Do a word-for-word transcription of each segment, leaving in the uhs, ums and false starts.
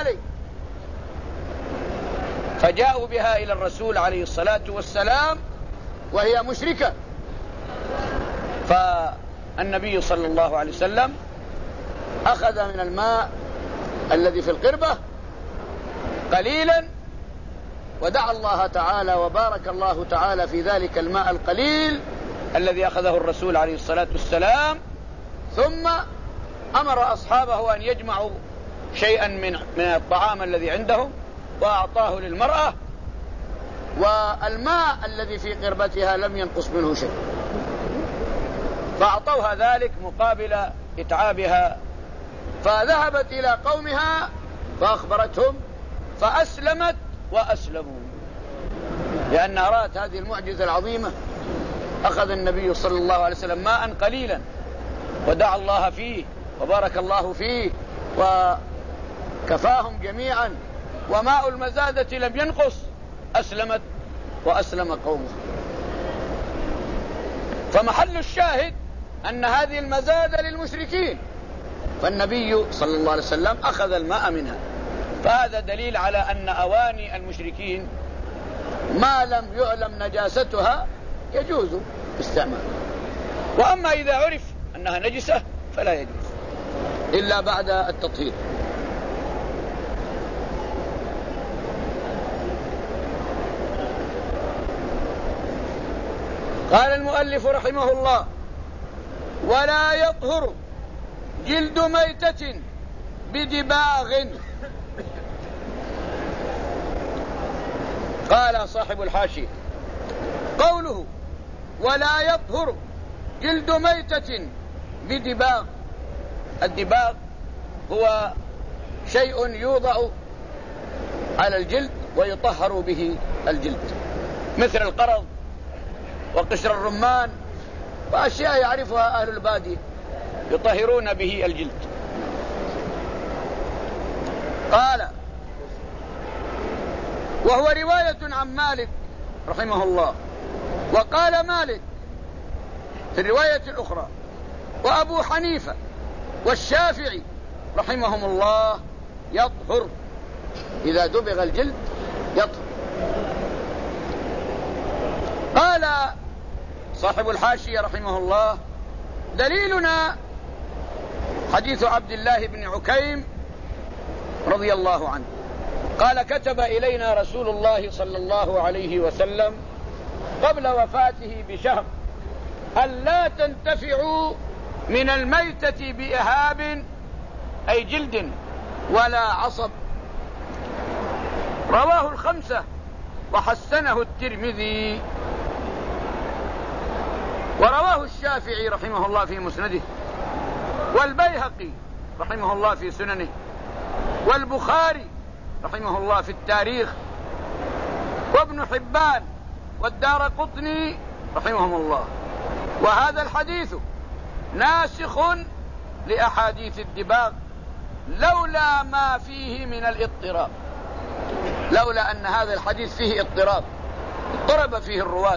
عليه، فجاءوا بها إلى الرسول عليه الصلاة والسلام وهي مشركة، فالنبي صلى الله عليه وسلم أخذ من الماء الذي في القربة قليلا ودعا الله تعالى وبارك الله تعالى في ذلك الماء القليل الذي أخذه الرسول عليه الصلاة والسلام، ثم أمر أصحابه أن يجمعوا شيئا من من الطعام الذي عندهم وأعطاه للمرأة، والماء الذي في قربتها لم ينقص منه شيء، فأعطوها ذلك مقابل إتعابها، فذهبت إلى قومها فأخبرتهم فأسلمت وأسلموا، لأن رأت هذه المعجزة العظيمة. أخذ النبي صلى الله عليه وسلم ماء قليلا ودعا الله فيه وبارك الله فيه وكفاهم جميعا، وماء المزادة لم ينقص، أسلمت وأسلم قومه. فمحل الشاهد أن هذه المزادة للمشركين، فالنبي صلى الله عليه وسلم أخذ الماء منها، فهذا دليل على أن أواني المشركين ما لم يعلم نجاستها يجوز استعمالها، وأما إذا عرف أنها نجسة فلا يجوز إلا بعد التطهير. قال المؤلف رحمه الله: ولا يطهر جلد ميتة بدباغ. قال صاحب الحاشية: قوله ولا يطهر جلد ميتة بدباغ، الدباغ هو شيء يوضع على الجلد ويطهر به الجلد، مثل القرض وقشر الرمان وأشياء يعرفها أهل البادية يطهرون به الجلد. قال: وهو رواية عن مالك رحمه الله. وقال مالك في الرواية الأخرى وأبو حنيفة والشافعي رحمهم الله يطهر، إذا دبغ الجلد يطهر. قال صاحب الحاشية رحمه الله: دليلنا حديث عبد الله بن عكيم رضي الله عنه قال: كتب إلينا رسول الله صلى الله عليه وسلم قبل وفاته بشهر أن لا تنتفعوا من الميتة بإهاب أي جلد ولا عصب. رواه الخمسة وحسنه الترمذي، ورواه الشافعي رحمه الله في مسنده، والبيهقي رحمه الله في سننه، والبخاري رحمه الله في التاريخ، وابن حبان والدارقطني رحمهم الله. وهذا الحديث ناسخ لأحاديث الدباغ لولا ما فيه من الاضطراب، لولا أن هذا الحديث فيه اضطراب، اضطرب فيه الرواة.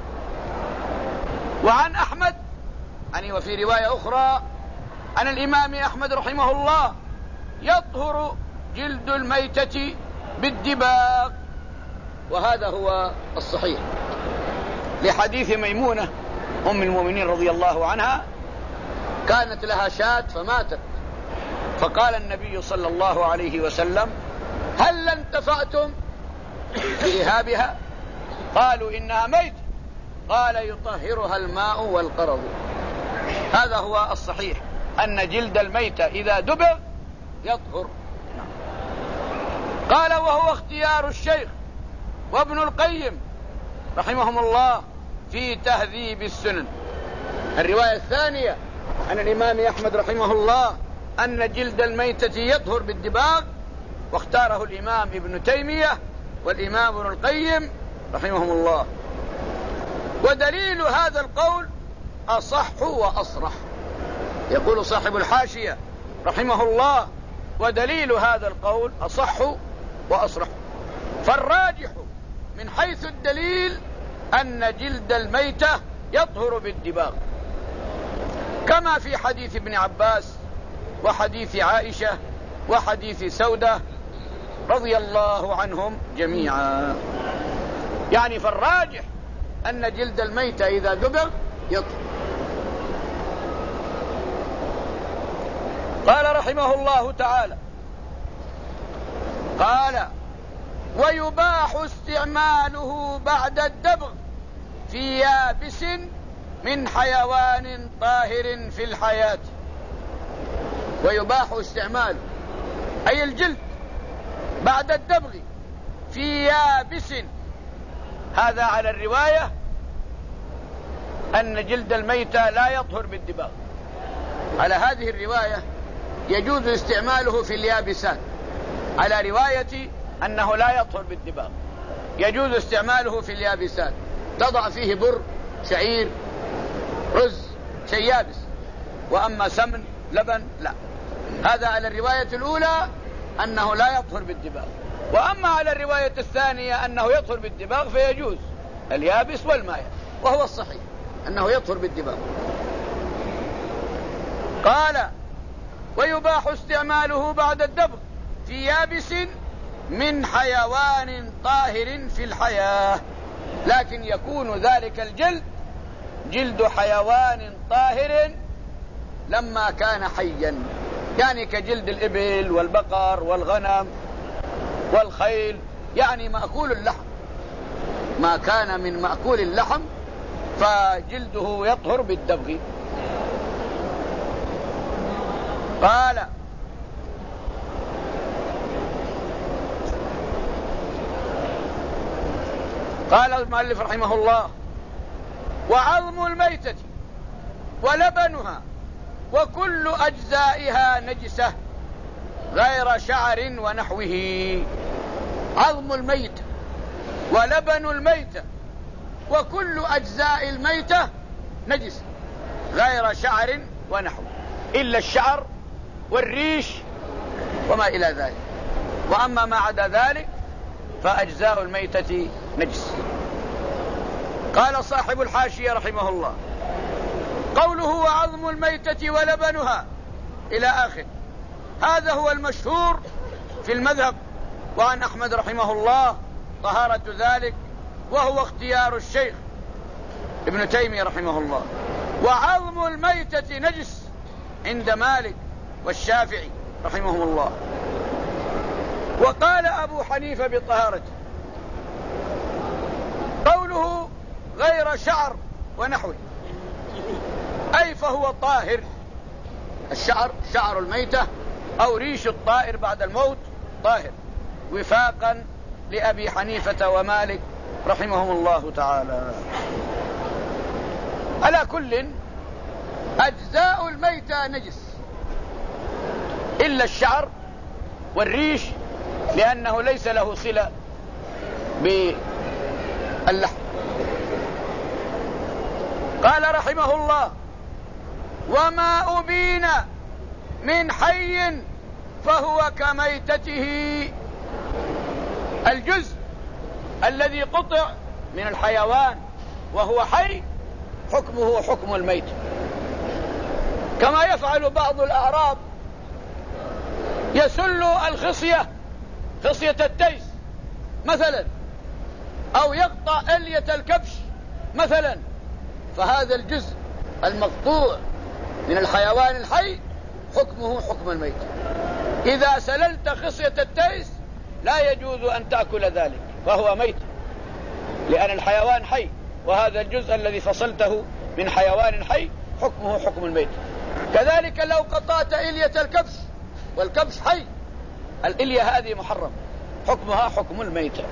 وعن أحمد يعني وفي رواية أخرى عن الإمام أحمد رحمه الله: يطهر جلد الميتة بالدباغ، وهذا هو الصحيح، لحديث ميمونة أم المؤمنين رضي الله عنها، كانت لها شاة فماتت، فقال النبي صلى الله عليه وسلم: هل انتفعتم بإهابها؟ قالوا: إنها ميت. قال: يطهرها الماء والقرض. هذا هو الصحيح، أن جلد الميتة إذا دبغ يطهر. قال: وهو اختيار الشيخ وابن القيم رحمهم الله في تهذيب السنن. الرواية الثانية عن الإمام أحمد رحمه الله أن جلد الميتة يطهر بالدباغ، واختاره الإمام ابن تيمية والإمام ابن القيم رحمهم الله. ودليل هذا القول أصح وأصرح. يقول صاحب الحاشية رحمه الله: ودليل هذا القول أصح وأصرح. فالراجح من حيث الدليل أن جلد الميتة يطهر بالدباغ، كما في حديث ابن عباس وحديث عائشة وحديث سودة رضي الله عنهم جميعا. يعني فالراجح أن جلد الميتة إذا دبغ يطهر. قال رحمه الله تعالى: قال: ويباح استعماله بعد الدبغ في يابس من حيوان طاهر في الحياة. ويباح استعماله أي الجلد بعد الدبغ في يابس. هذا على الرواية أن جلد الميتة لا يطهر بالدباغ. على هذه الرواية يجوز استعماله في اليابسات. على رواية أنه لا يطهر بالدباغ يجوز استعماله في اليابسات. تضع فيه بر، شعير، رز، شيء يابس. وأما سمن، لبن، لا. هذا على الرواية الأولى أنه لا يطهر بالدباغ. وأما على الرواية الثانية أنه يطهر بالدباغ فيجوز اليابس والماء، وهو الصحيح أنه يطهر بالدباغ. قال: ويباح استعماله بعد الدبغ في يابس من حيوان طاهر في الحياة، لكن يكون ذلك الجلد جلد حيوان طاهر لما كان حيا، يعني كجلد الإبل والبقر والغنم والخيل، يعني مأكول اللحم. ما كان من مأكول اللحم فجلده يطهر بالدبغ. قال: قال المؤلف رحمه الله: وعظم الميتة ولبنها وكل أجزائها نجسة غير شعر ونحوه. عظم الميتة ولبن الميتة وكل أجزاء الميتة نجسة غير شعر ونحوه، إلا الشعر والريش وما إلى ذلك. وأما ما عدا ذلك فأجزاء الميتة نجس. قال صاحب الحاشية رحمه الله: قوله وعظم الميتة ولبنها إلى آخر، هذا هو المشهور في المذهب، وعن أحمد رحمه الله طهارة ذلك، وهو اختيار الشيخ ابن تيمية رحمه الله. وعظم الميتة نجس عند مالك والشافعي رحمهم الله. وقال أبو حنيفة بطهارته. قوله غير شعر ونحوه أي فهو طاهر. الشعر شعر الميتة أو ريش الطائر بعد الموت طاهر، وفاقا لأبي حنيفة ومالك رحمهم الله تعالى. على كل أجزاء الميتة نجس إلا الشعر والريش، لأنه ليس له صلة باللحم. قال رحمه الله: وما أبين من حي فهو كميتته. الجزء الذي قطع من الحيوان وهو حي حكمه حكم الميت، كما يفعل بعض الأعراب، يسل الخصية، خصية التيس مثلا، أو يقطع إلية الكبش مثلا، فهذا الجزء المقطوع من الحيوان الحي حكمه حكم الميت. إذا سللت خصية التيس لا يجوز أن تأكل ذلك، فهو ميت، لأن الحيوان حي، وهذا الجزء الذي فصلته من حيوان حي حكمه حكم الميت. كذلك لو قطعت إلية الكبش والكبش حي، الإلية هذه محرم، حكمها حكم الميت.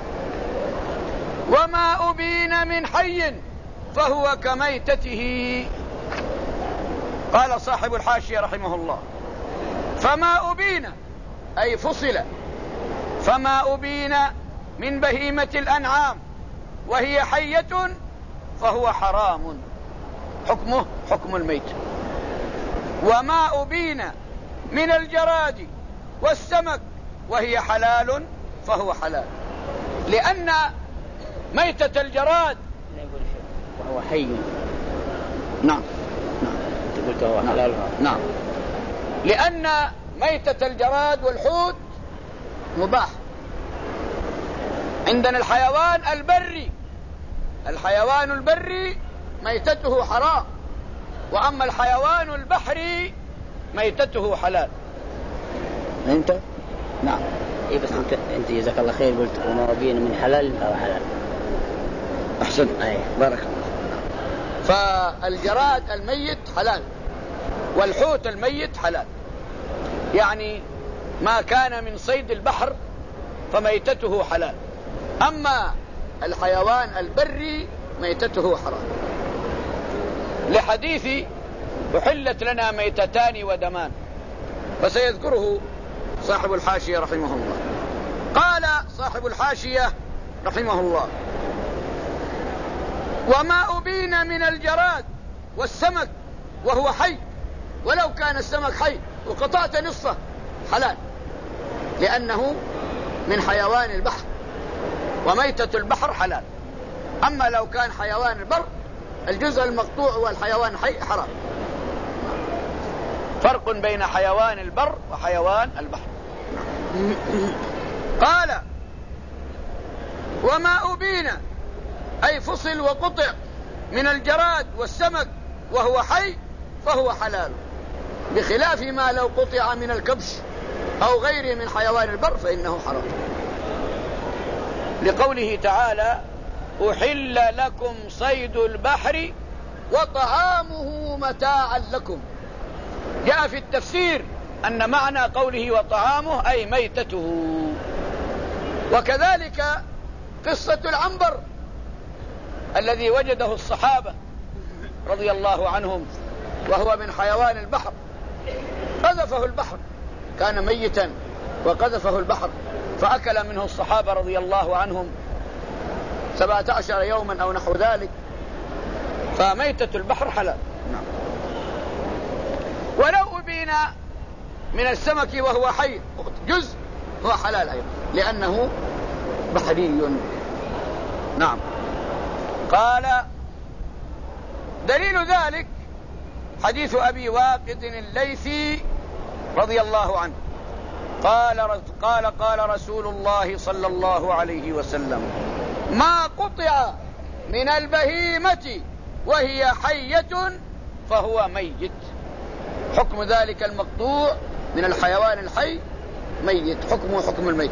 وما أبين من حي فهو كميتته. قال صاحب الحاشية رحمه الله: فما أبين أي فصل، فما أبين من بهيمة الأنعام وهي حية فهو حرام، حكمه حكم الميت. وما أبين من الجراد والسمك وهي حلال فهو حلال، لأن ميتة الجراد وهو حي. نعم نعم قلت هو حلال. نعم، لأن ميتة الجراد والحوت مباح عندنا الحيوان البري، الحيوان البري ميتته حرام، وأما الحيوان البحري ميتته حلال. أنت؟ نعم. إيه بس أنت أنت جزاك الله خير قلت وما بين من حلال أو حلال. أحسن. أيه. بارك الله. فالجراد الميت حلال، والحوت الميت حلال، يعني ما كان من صيد البحر فميتته حلال، أما الحيوان البري ميتته حرام، لحديث أحلت لنا ميتتان ودمان، وسيذكره صاحب الحاشية رحمه الله. قال صاحب الحاشية رحمه الله: وما أبين من الجراد والسمك وهو حي، ولو كان السمك حي وقطعت نصفه حلال، لأنه من حيوان البحر، وميتة البحر حلال. أما لو كان حيوان البر الجزء المقطوع والحيوان حي حرام. فرق بين حيوان البر وحيوان البحر. قال: وما أبين أي فصل وقطع من الجراد والسمك وهو حي فهو حلال، بخلاف ما لو قطع من الكبش أو غيره من حيوان البر فإنه حرام، لقوله تعالى: أحل لكم صيد البحر وطعامه متاعا لكم. جاء في التفسير أن معنى قوله وطعامه أي ميتته. وكذلك قصة العنبر الذي وجده الصحابة رضي الله عنهم وهو من حيوان البحر، قذفه البحر، كان ميتا وقذفه البحر فأكل منه الصحابة رضي الله عنهم سبعة عشر يوما أو نحو ذلك، فميتة البحر حلال. ولو أبين من السمك وهو حي جزء هو حلال أيضا، لأنه بحري. نعم. قال: دليل ذلك حديث أبي واقد الليثي رضي الله عنه قال قال قال رسول الله صلى الله عليه وسلم: ما قطع من البهيمة وهي حية فهو ميت. حكم ذلك المقطوع من الحيوان الحي ميت، حكمه حكم الميت.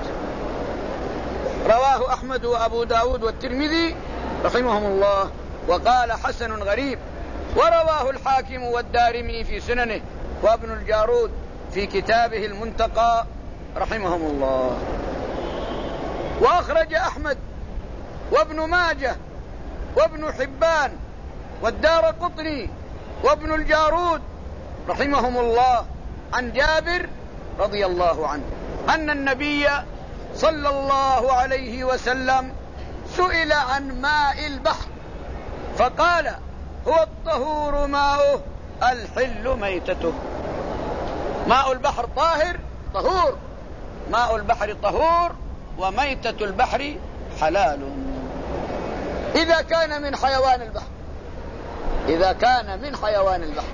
رواه أحمد وأبو داود والترمذي رحمهم الله، وقال: حسن غريب. ورواه الحاكم والدارمي في سننه، وابن الجارود في كتابه المنتقى رحمهم الله. وأخرج أحمد وابن ماجه وابن حبان والدارقطني وابن الجارود رحمهم الله عن جابر رضي الله عنه أن النبي صلى الله عليه وسلم سئل عن ماء البحر فقال: هو الطهور ماؤه الحل ميتته. ماء البحر طاهر طهور، ماء البحر طهور، وميتة البحر حلال إذا كان من حيوان البحر، إذا كان من حيوان البحر.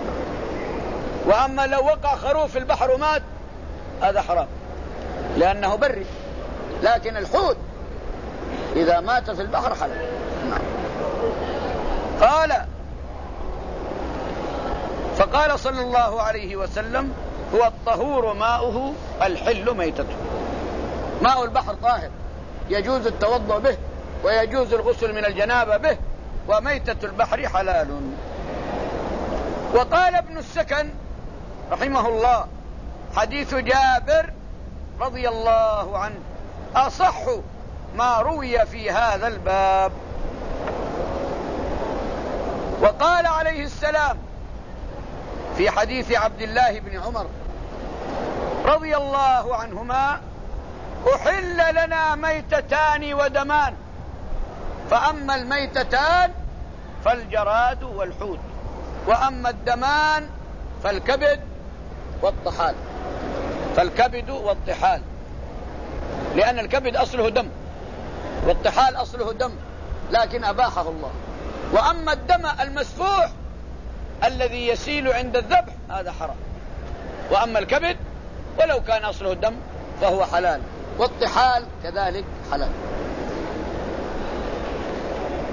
وأما لو وقع خروف في البحر ومات هذا حرام لأنه بري، لكن الحوت إذا مات في البحر حلال. قال: فقال صلى الله عليه وسلم: هو الطهور ماؤه الحل ميتته. ماء البحر طاهر يجوز التوضؤ به ويجوز الغسل من الجنابة به، وميتة البحر حلال. وقال ابن السكن رحمه الله: حديث جابر رضي الله عنه أصح ما روي في هذا الباب. وقال عليه السلام في حديث عبد الله بن عمر رضي الله عنهما: أحل لنا ميتتان ودمان، فأما الميتتان فالجراد والحوت، وأما الدمان فالكبد والطحال. فالكبد والطحال، لأن الكبد أصله دم والطحال أصله دم، لكن أباحه الله. وأما الدم المسفوح الذي يسيل عند الذبح هذا حرام. وأما الكبد ولو كان أصله الدم فهو حلال، والطحال كذلك حلال.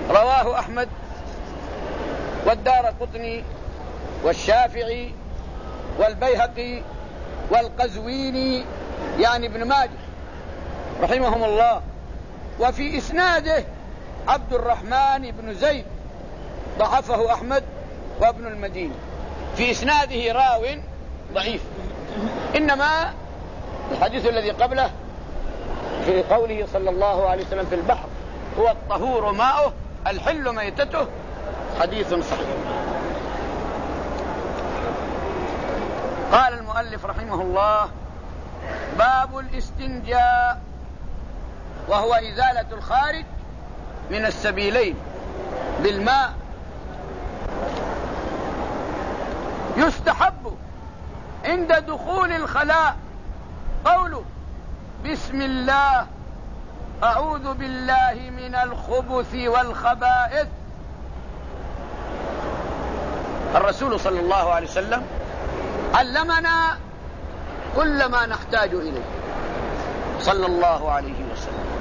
رواه أحمد والدارقطني والشافعي والبيهقي والقزويني يعني ابن ماجه رحمهم الله. وفي إسناده عبد الرحمن بن زيد ضعفه أحمد وابن المديني، في إسناده راو ضعيف. إنما الحديث الذي قبله في قوله صلى الله عليه وسلم في البحر هو الطهور ماؤه الحل ميتته حديث صحيح. قال المؤلف رحمه الله: باب الاستنجاء، وهو إزالة الخارج من السبيلين بالماء. يستحب عند دخول الخلاء قوله بسم الله أعوذ بالله من الخبث والخبائث. الرسول صلى الله عليه وسلم علمنا كل ما نحتاج إليه صلى الله عليه وسلم.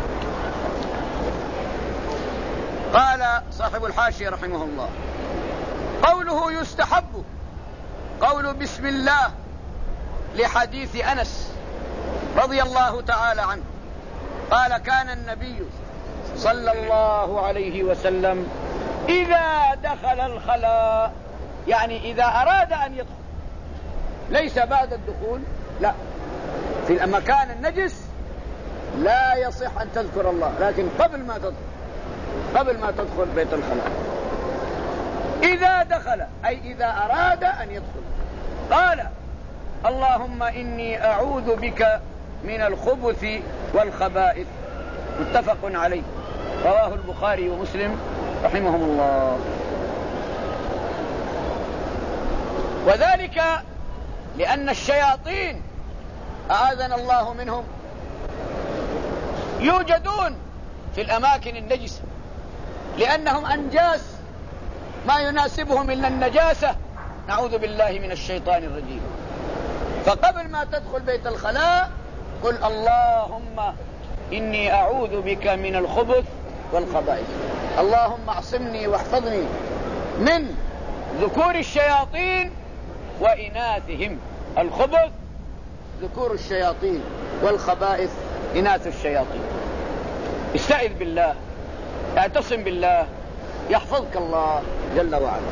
قال صاحب الحاشية رحمه الله: قوله يستحب قول بسم الله لحديث أنس رضي الله تعالى عنه قال: كان النبي صلى الله عليه وسلم إذا دخل الخلاء، يعني إذا أراد أن يدخل، ليس بعد الدخول، لا، في المكان النجس لا يصح أن تذكر الله، لكن قبل ما تدخل قبل ما تدخل بيت الخلاء. إذا دخل أي إذا أراد أن يدخل قال: اللهم إني أعوذ بك من الخبث والخبائث. متفق عليه، رواه البخاري ومسلم رحمهم الله. وذلك لأن الشياطين أعاذنا الله منهم يوجدون في الأماكن النجسة، لأنهم أنجاس ما يناسبهم إلا النجاسة، نعوذ بالله من الشيطان الرجيم. فقبل ما تدخل بيت الخلاء قل: اللهم إني أعوذ بك من الخبث والخبائث، اللهم اعصمني واحفظني من ذكور الشياطين وإناثهم. الخبث ذكور الشياطين والخبائث إناث الشياطين. استعذ بالله، اعتصم بالله، يحفظك الله جل وعلا.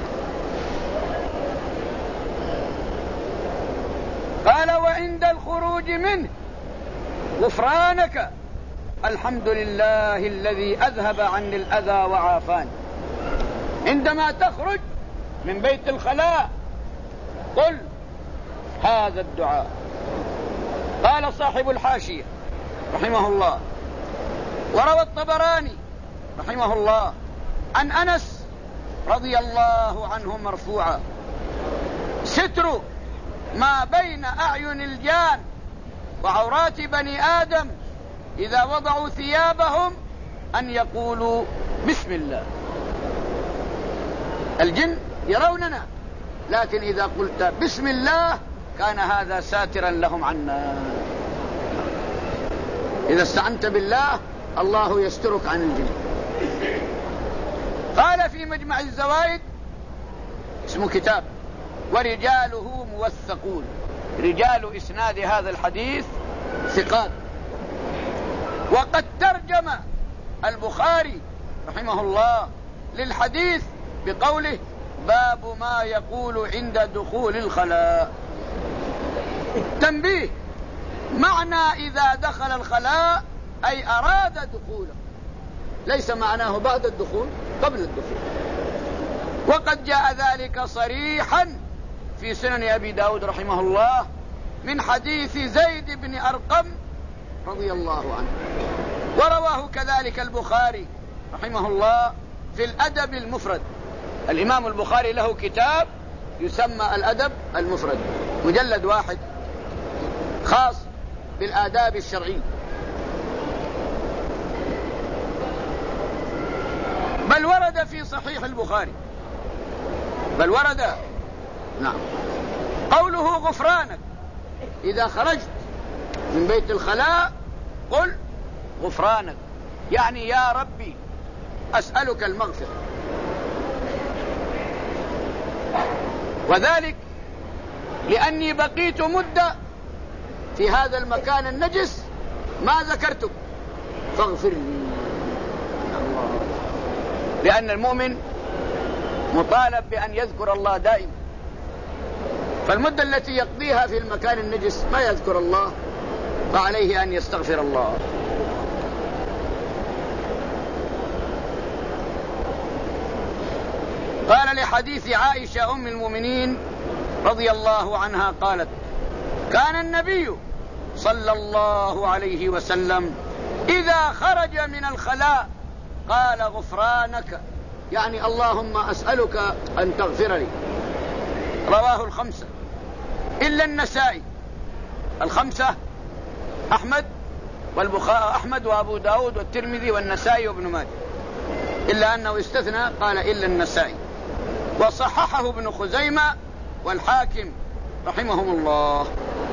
قال: وعند الخروج منه غفرانك الحمد لله الذي أذهب عني الأذى وعافاني. عندما تخرج من بيت الخلاء قل هذا الدعاء. قال صاحب الحاشية رحمه الله: وروى الطبراني رحمه الله عن أنس رضي الله عنه مرفوعا: ستر ما بين أعين الجان وعورات بني آدم إذا وضعوا ثيابهم أن يقولوا بسم الله. الجن يروننا، لكن إذا قلت بسم الله كان هذا ساترا لهم عنا. إذا استعنت بالله الله يسترك عن الجن. قال في مجمع الزوائد، اسمه كتاب، ورجاله موثقون، رجال إسناد هذا الحديث ثقات. وقد ترجم البخاري رحمه الله للحديث بقوله: باب ما يقول عند دخول الخلاء. تنبيه: معنى إذا دخل الخلاء أي أراد دخوله، ليس معناه بعد الدخول، قبل الدخول. وقد جاء ذلك صريحا في سنن أبي داود رحمه الله من حديث زيد بن أرقم رضي الله عنه. ورواه كذلك البخاري رحمه الله في الأدب المفرد. الإمام البخاري له كتاب يسمى الأدب المفرد، مجلد واحد خاص بالآداب الشرعية. بل ورد في صحيح البخاري، بل ورد نعم قوله غفرانك. إذا خرجت من بيت الخلاء قل غفرانك، يعني يا ربي أسألك المغفرة. وذلك لأني بقيت مدة في هذا المكان النجس ما ذكرتك فاغفر لي. لأن المؤمن مطالب بأن يذكر الله دائما، فالمدة التي يقضيها في المكان النجس ما يذكر الله فعليه أن يستغفر الله. قال لحديث عائشة أم المؤمنين رضي الله عنها قالت: كان النبي صلى الله عليه وسلم إذا خرج من الخلاء قال غفرانك، يعني اللهم أسألك أن تغفر لي. رواه الخمسة إلا النسائي. الخمسة أحمد والبخاري أحمد وأبو داود والترمذي والنسائي وابن ماجه، إلا أنه استثنى قال إلا النسائي، وصححه ابن خزيمة والحاكم رحمهم الله.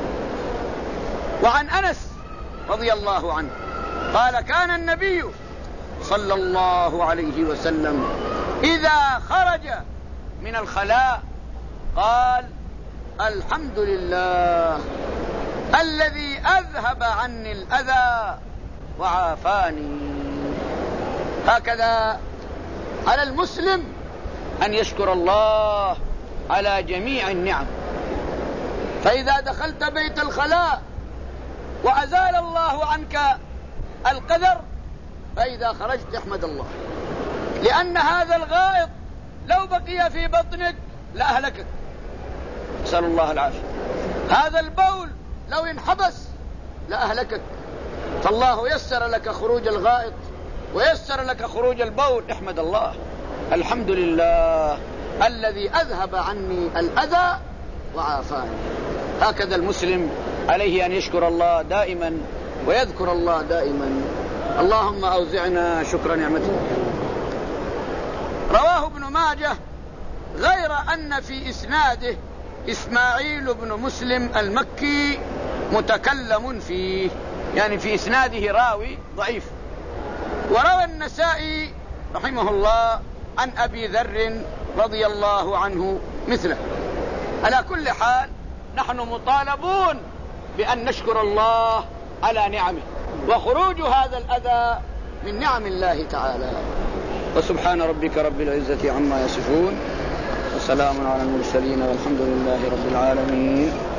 وعن أنس رضي الله عنه قال: كان النبي صلى الله عليه وسلم إذا خرج من الخلاء قال: الحمد لله الذي أذهب عني الأذى وعافاني. هكذا على المسلم أن يشكر الله على جميع النعم. فإذا دخلت بيت الخلاء وأزال الله عنك القدر، فإذا خرجت احمد الله، لأن هذا الغائط لو بقي في بطنك لأهلكك، نسأل الله العافية. هذا البول لو انحبس لأهلكك، فالله يسر لك خروج الغائط ويسر لك خروج البول، احمد الله. الحمد لله الذي أذهب عني الأذى وعافاني. هكذا المسلم عليه أن يشكر الله دائما ويذكر الله دائما. اللهم أوزعنا شكر نعمتك. رواه ابن ماجه غير أن في إسناده إسماعيل بن مسلم المكي متكلم فيه، يعني في إسناده راوي ضعيف. وروى النسائي رحمه الله عن أبي ذر رضي الله عنه مثله. على كل حال نحن مطالبون بأن نشكر الله على نعمه، وخروج هذا الأذى من نعم الله تعالى. وسبحان ربك رب العزة عما يصفون، وسلام على المرسلين، والحمد لله رب العالمين.